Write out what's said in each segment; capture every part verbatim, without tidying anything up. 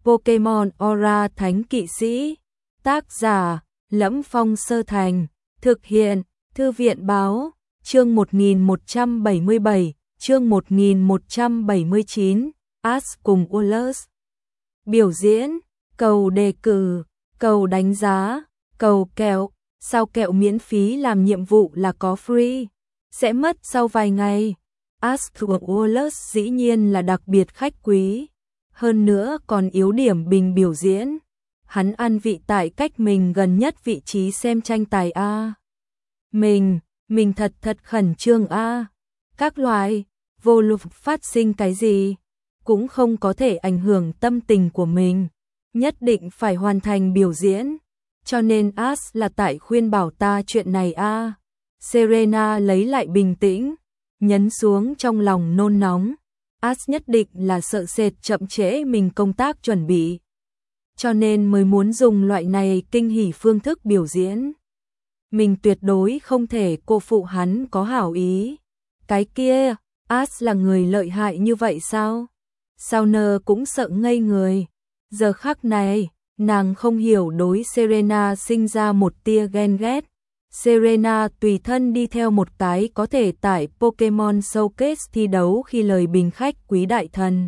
Pokemon Aura Thánh Kỵ Sĩ. Tác giả: Lẫm Phong Sơ Thành. Thực hiện: Thư viện báo. Chương một nghìn một trăm bảy mươi bảy, chương một nghìn một trăm bảy mươi chín, Ash cùng Wallace. Biểu diễn, cầu đề cử, cầu đánh giá, cầu kẹo. Sao kẹo miễn phí làm nhiệm vụ là có free, sẽ mất sau vài ngày. Ash của Wallace dĩ nhiên là đặc biệt khách quý. Hơn nữa còn yếu điểm bình biểu diễn. Hắn ăn vị tại cách mình gần nhất vị trí xem tranh tài A. Mình, mình thật thật khẩn trương A. Các loại, vô luận phát sinh cái gì, cũng không có thể ảnh hưởng tâm tình của mình. Nhất định phải hoàn thành biểu diễn. Cho nên Ash là tại khuyên bảo ta chuyện này A. Serena lấy lại bình tĩnh, nhấn xuống trong lòng nôn nóng. Ash nhất định là sợ sệt chậm trễ mình công tác chuẩn bị. Cho nên mới muốn dùng loại này kinh hỉ phương thức biểu diễn. Mình tuyệt đối không thể cô phụ hắn có hảo ý. Cái kia, Ash là người lợi hại như vậy sao? Sauner cũng sợ ngây người. Giờ khắc này, nàng không hiểu đối Serena sinh ra một tia ghen ghét. Serena tùy thân đi theo một cái có thể tại Pokemon Showcase thi đấu khi lời bình khách quý đại thần.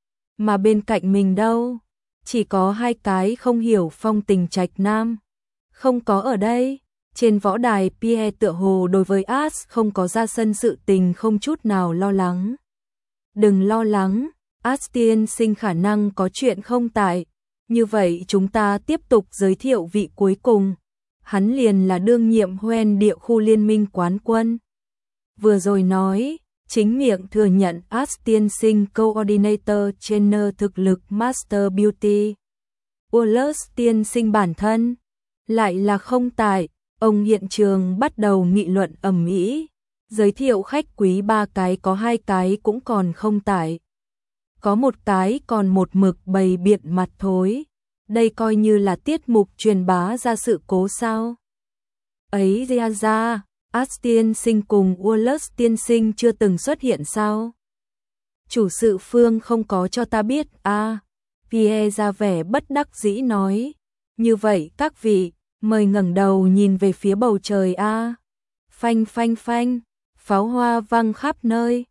Mà bên cạnh mình đâu? Chỉ có hai cái không hiểu phong tình trạch nam. Không có ở đây. Trên võ đài Pierre tựa hồ đối với Ash không có ra sân sự tình không chút nào lo lắng. Đừng lo lắng, Ash tiên sinh khả năng có chuyện không tại. Như vậy chúng ta tiếp tục giới thiệu vị cuối cùng. Hắn liền là đương nhiệm Hoenn địa khu liên minh quán quân. Vừa rồi nói, chính miệng thừa nhận Ash tiên sinh Coordinator Trainer thực lực Master Beauty. Wallace tiên sinh bản thân lại là không tại. Ông hiện trường bắt đầu nghị luận ầm ĩ, giới thiệu khách quý ba cái có hai cái cũng còn không tại. Có một cái còn một mực bày biện mặt thối. Đây coi như là tiết mục truyền bá ra sự cố sao. Ấy ra ra, Ash tiên sinh cùng Wallace tiên sinh chưa từng xuất hiện sao? Chủ sự phương không có cho ta biết à. Pierre ra vẻ bất đắc dĩ nói. Như vậy các vị, mời ngẩng đầu nhìn về phía bầu trời a. À. Phanh phanh phanh, pháo hoa văng khắp nơi.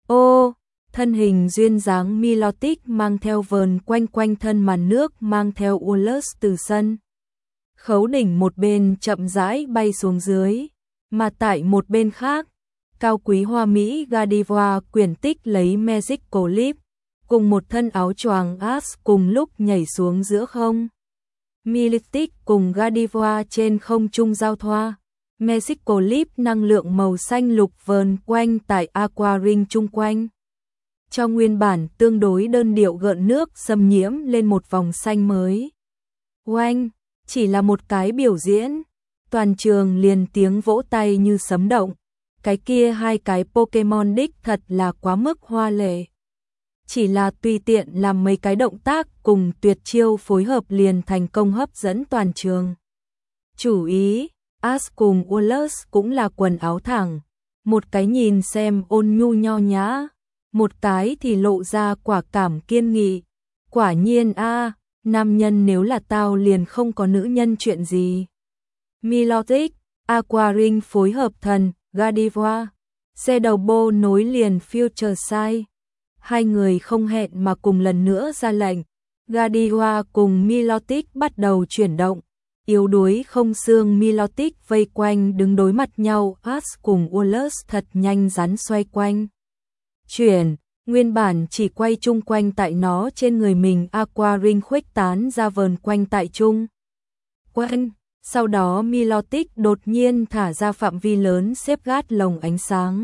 Ô, thân hình duyên dáng Milotic mang theo vờn quanh quanh thân màn nước mang theo Wallace từ sân khấu đỉnh một bên chậm rãi bay xuống dưới, mà tại một bên khác, cao quý hoa mỹ Gardevoir quyển tích lấy Magical Leap, cùng một thân áo choàng Ash cùng lúc nhảy xuống giữa không. Milotic cùng Gardevoir trên không trung giao thoa. Magical Leap năng lượng màu xanh lục vờn quanh tại Aqua Ring chung quanh. Cho nguyên bản tương đối đơn điệu gợn nước xâm nhiễm lên một vòng xanh mới. Oanh, chỉ là một cái biểu diễn. Toàn trường liền tiếng vỗ tay như sấm động. Cái kia hai cái Pokemon đích thật là quá mức hoa lệ. Chỉ là tùy tiện làm mấy cái động tác cùng tuyệt chiêu phối hợp liền thành công hấp dẫn toàn trường. Chủ ý, Ash cùng Wallace cũng là quần áo thẳng. Một cái nhìn xem ôn nhu nho nhã, một cái thì lộ ra quả cảm kiên nghị. Quả nhiên a, nam nhân nếu là tao liền không có nữ nhân chuyện gì. Milotic, Aqua Ring phối hợp thần, Gardevoir, xe đầu bô nối liền Future Sight. Hai người không hẹn mà cùng lần nữa ra lệnh. Gardevoir cùng Milotic bắt đầu chuyển động. Yếu đuối không xương Milotic vây quanh đứng đối mặt nhau. Ash cùng Wallace thật nhanh rắn xoay quanh. Chuyển, nguyên bản chỉ quay chung quanh tại nó trên người mình Aqua Ring khuếch tán ra vờn quanh tại chung. Quanh, sau đó Milotic đột nhiên thả ra phạm vi lớn xếp gát lồng ánh sáng.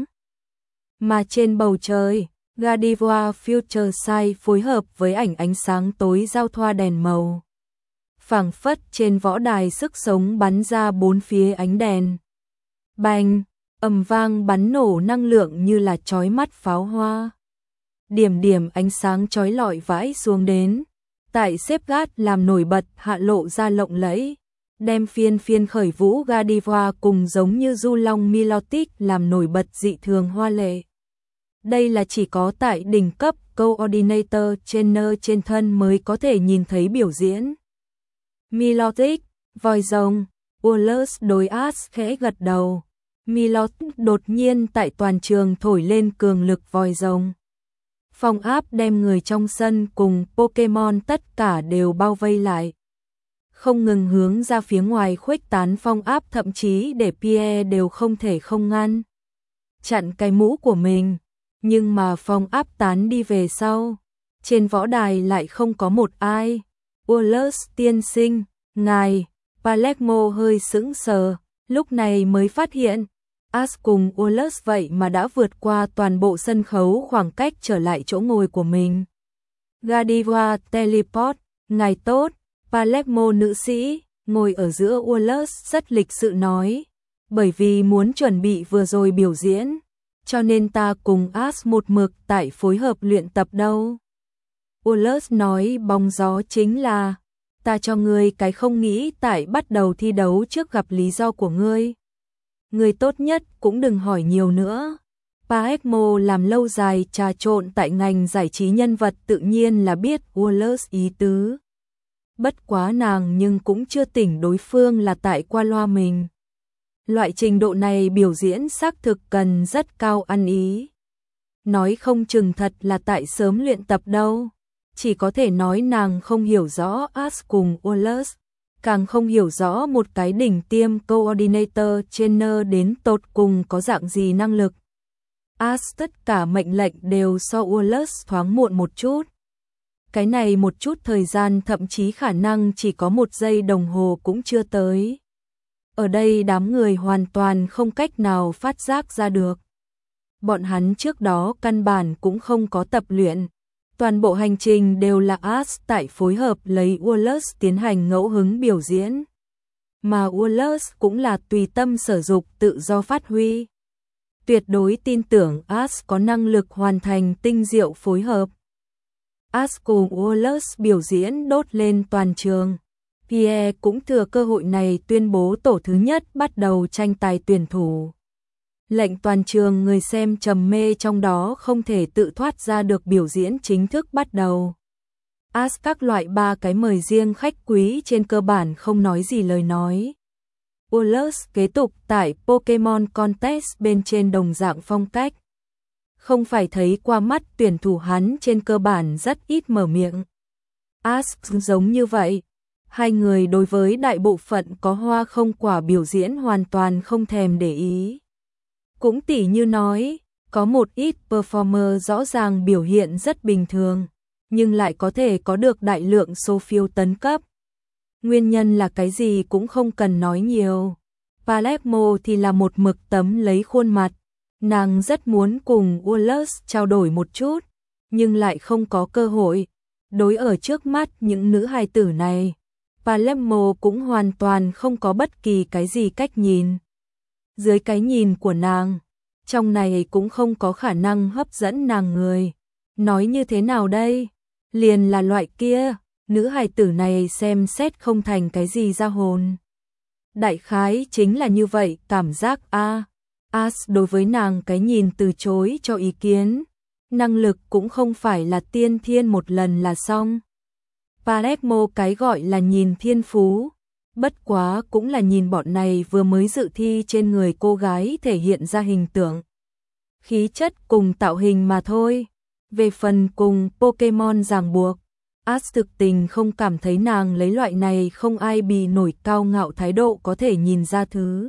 Mà trên bầu trời, Gardevoir Future Sight phối hợp với ảnh ánh sáng tối giao thoa đèn màu. Phảng phất trên võ đài sức sống bắn ra bốn phía ánh đèn. Bành, ầm vang bắn nổ năng lượng như là chói mắt pháo hoa. Điểm điểm ánh sáng chói lọi vãi xuống đến. Tại xếp gát làm nổi bật hạ lộ ra lộng lẫy. Đem phiên phiên khởi vũ Gardevoir cùng giống như du long Milotic làm nổi bật dị thường hoa lệ. Đây là chỉ có tại đỉnh cấp coordinator trainer trên thân mới có thể nhìn thấy biểu diễn. Melodic, vòi rồng, Wallace đối Ash khẽ gật đầu. Melodic đột nhiên tại toàn trường thổi lên cường lực vòi rồng. Phong áp đem người trong sân cùng Pokemon tất cả đều bao vây lại. Không ngừng hướng ra phía ngoài khuếch tán phong áp, thậm chí để Pierre đều không thể không ngăn chặn cái mũ của mình. Nhưng mà phong áp tán đi về sau, trên võ đài lại không có một ai. Wallace tiên sinh, ngài, Palermo hơi sững sờ, lúc này mới phát hiện Ash cùng Wallace vậy mà đã vượt qua toàn bộ sân khấu khoảng cách trở lại chỗ ngồi của mình. Godiva teleport, ngài tốt, Palermo nữ sĩ, ngồi ở giữa Wallace rất lịch sự nói, bởi vì muốn chuẩn bị vừa rồi biểu diễn, cho nên ta cùng Ash một mực tại phối hợp luyện tập đâu. Wallace nói bóng gió chính là, ta cho ngươi cái không nghĩ tại bắt đầu thi đấu trước gặp lý do của ngươi. Ngươi tốt nhất cũng đừng hỏi nhiều nữa. Palermo làm lâu dài trà trộn tại ngành giải trí nhân vật tự nhiên là biết Wallace ý tứ. Bất quá nàng nhưng cũng chưa tỉnh đối phương là tại qua loa mình. Loại trình độ này biểu diễn xác thực cần rất cao ăn ý. Nói không chừng thật là tại sớm luyện tập đâu. Chỉ có thể nói nàng không hiểu rõ Ash cùng Wallace, càng không hiểu rõ một cái đỉnh tiêm coordinator trainer đến tột cùng có dạng gì năng lực. Ash tất cả mệnh lệnh đều so Wallace thoáng muộn một chút. Cái này một chút thời gian thậm chí khả năng chỉ có một giây đồng hồ cũng chưa tới. Ở đây đám người hoàn toàn không cách nào phát giác ra được. Bọn hắn trước đó căn bản cũng không có tập luyện. Toàn bộ hành trình đều là Ash tại phối hợp lấy Wallace tiến hành ngẫu hứng biểu diễn. Mà Wallace cũng là tùy tâm sở dục tự do phát huy. Tuyệt đối tin tưởng Ash có năng lực hoàn thành tinh diệu phối hợp. Ash cùng Wallace biểu diễn đốt lên toàn trường. Pierre cũng thừa cơ hội này tuyên bố tổ thứ nhất bắt đầu tranh tài tuyển thủ. Lệnh toàn trường người xem trầm mê trong đó không thể tự thoát ra được biểu diễn chính thức bắt đầu. Ash các loại ba cái mời riêng khách quý trên cơ bản không nói gì lời nói. Wallace kế tục tại Pokemon Contest bên trên đồng dạng phong cách. Không phải thấy qua mắt tuyển thủ hắn trên cơ bản rất ít mở miệng. Ash giống như vậy. Hai người đối với đại bộ phận có hoa không quả biểu diễn hoàn toàn không thèm để ý. Cũng tỉ như nói, có một ít performer rõ ràng biểu hiện rất bình thường, nhưng lại có thể có được đại lượng số phiếu tấn cấp. Nguyên nhân là cái gì cũng không cần nói nhiều. Palermo thì là một mực tấm lấy khuôn mặt. Nàng rất muốn cùng Wallace trao đổi một chút, nhưng lại không có cơ hội. Đối ở trước mắt những nữ hài tử này, Palermo cũng hoàn toàn không có bất kỳ cái gì cách nhìn. Dưới cái nhìn của nàng, trong này cũng không có khả năng hấp dẫn nàng người. Nói như thế nào đây? Liền là loại kia, nữ hài tử này xem xét không thành cái gì ra hồn. Đại khái chính là như vậy, cảm giác a. Ash đối với nàng cái nhìn từ chối cho ý kiến. Năng lực cũng không phải là tiên thiên một lần là xong. Palermo cái gọi là nhìn thiên phú. Bất quá cũng là nhìn bọn này vừa mới dự thi trên người cô gái thể hiện ra hình tượng. Khí chất cùng tạo hình mà thôi. Về phần cùng Pokemon ràng buộc, Ash thực tình không cảm thấy nàng lấy loại này không ai bì nổi cao ngạo thái độ có thể nhìn ra thứ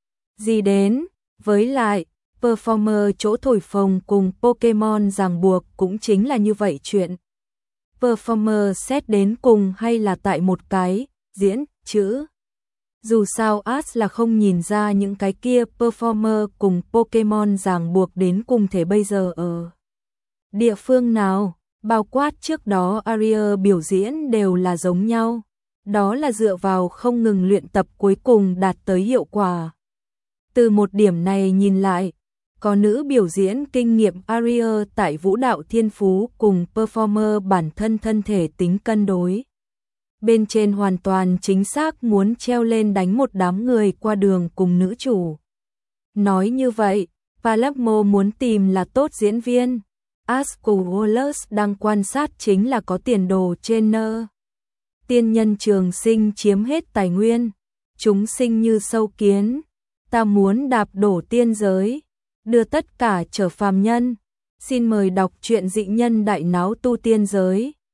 gì đến. Với lại, performer chỗ thổi phồng cùng Pokemon ràng buộc cũng chính là như vậy chuyện. Performer xét đến cùng hay là tại một cái, diễn, chữ. Dù sao Ash là không nhìn ra những cái kia performer cùng Pokemon ràng buộc đến cùng thế bây giờ ở địa phương nào, bao quát trước đó Aria biểu diễn đều là giống nhau. Đó là dựa vào không ngừng luyện tập cuối cùng đạt tới hiệu quả. Từ một điểm này nhìn lại, có nữ biểu diễn kinh nghiệm Aria tại vũ đạo thiên phú cùng performer bản thân thân thể tính cân đối. Bên trên hoàn toàn chính xác muốn treo lên đánh một đám người qua đường cùng nữ chủ. Nói như vậy, Palermo muốn tìm là tốt diễn viên. Asclepius đang quan sát chính là có tiền đồ trên nơ. Tiên nhân trường sinh chiếm hết tài nguyên, chúng sinh như sâu kiến, ta muốn đạp đổ tiên giới, đưa tất cả trở phàm nhân. Xin mời đọc truyện Dị Nhân Đại Náo Tu Tiên Giới,